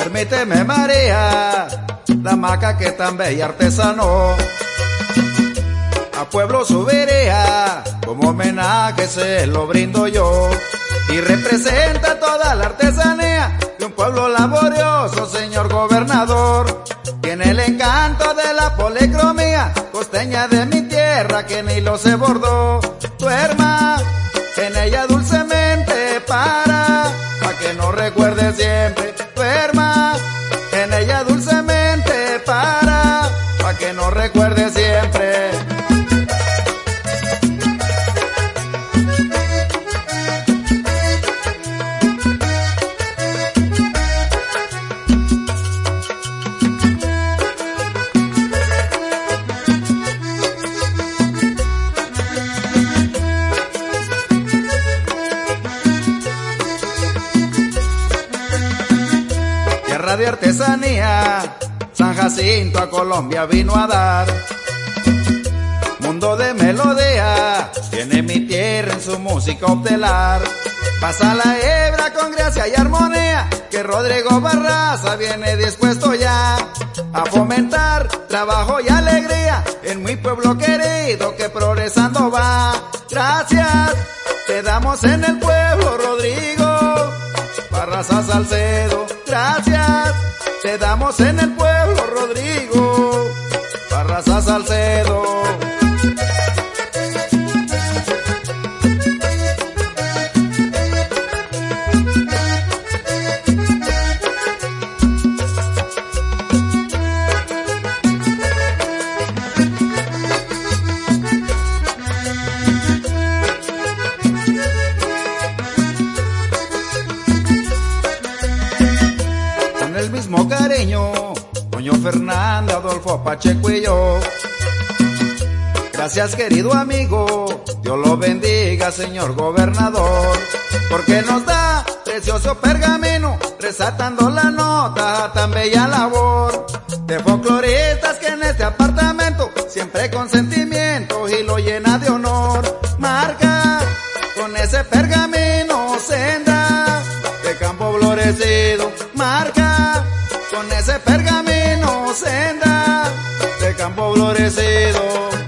Permíteme, María, la hamaca que tan bella artesano, a pueblo subiría, como homenaje se lo brindo yo, y representa toda la artesanía de un pueblo laborioso, señor gobernador. Tiene el encanto de la policromía costeña de mi tierra que ni lo se bordó. Duerma en ella dulcemente pa' que no recuerde siempre. Duerma en ella dulcemente pa' que no recuerde siempre. De artesanía, San Jacinto a Colombia vino a dar. Mundo de melodía, tiene mi tierra en su música obtelar. Pasa la hebra con gracia y armonía, que Rodrigo Barraza viene dispuesto ya a fomentar trabajo y alegría en mi pueblo querido que progresando va. Gracias te damos en el pueblo, Rodrigo Barraza Salcedo. Gracias te damos en el pueblo, Rodrigo Barraza Salcedo. El mismo cariño, doña Fernanda, Adolfo Pacheco y yo. Gracias, querido amigo, Dios lo bendiga, señor gobernador, porque nos da precioso pergamino, resaltando la nota, tan bella labor de folcloristas que en este apartamento, siempre con sentimiento y lo llena de honor. Marca con ese pergamino senda de campo florecido, marca con ese pergamino senda de campo florecido.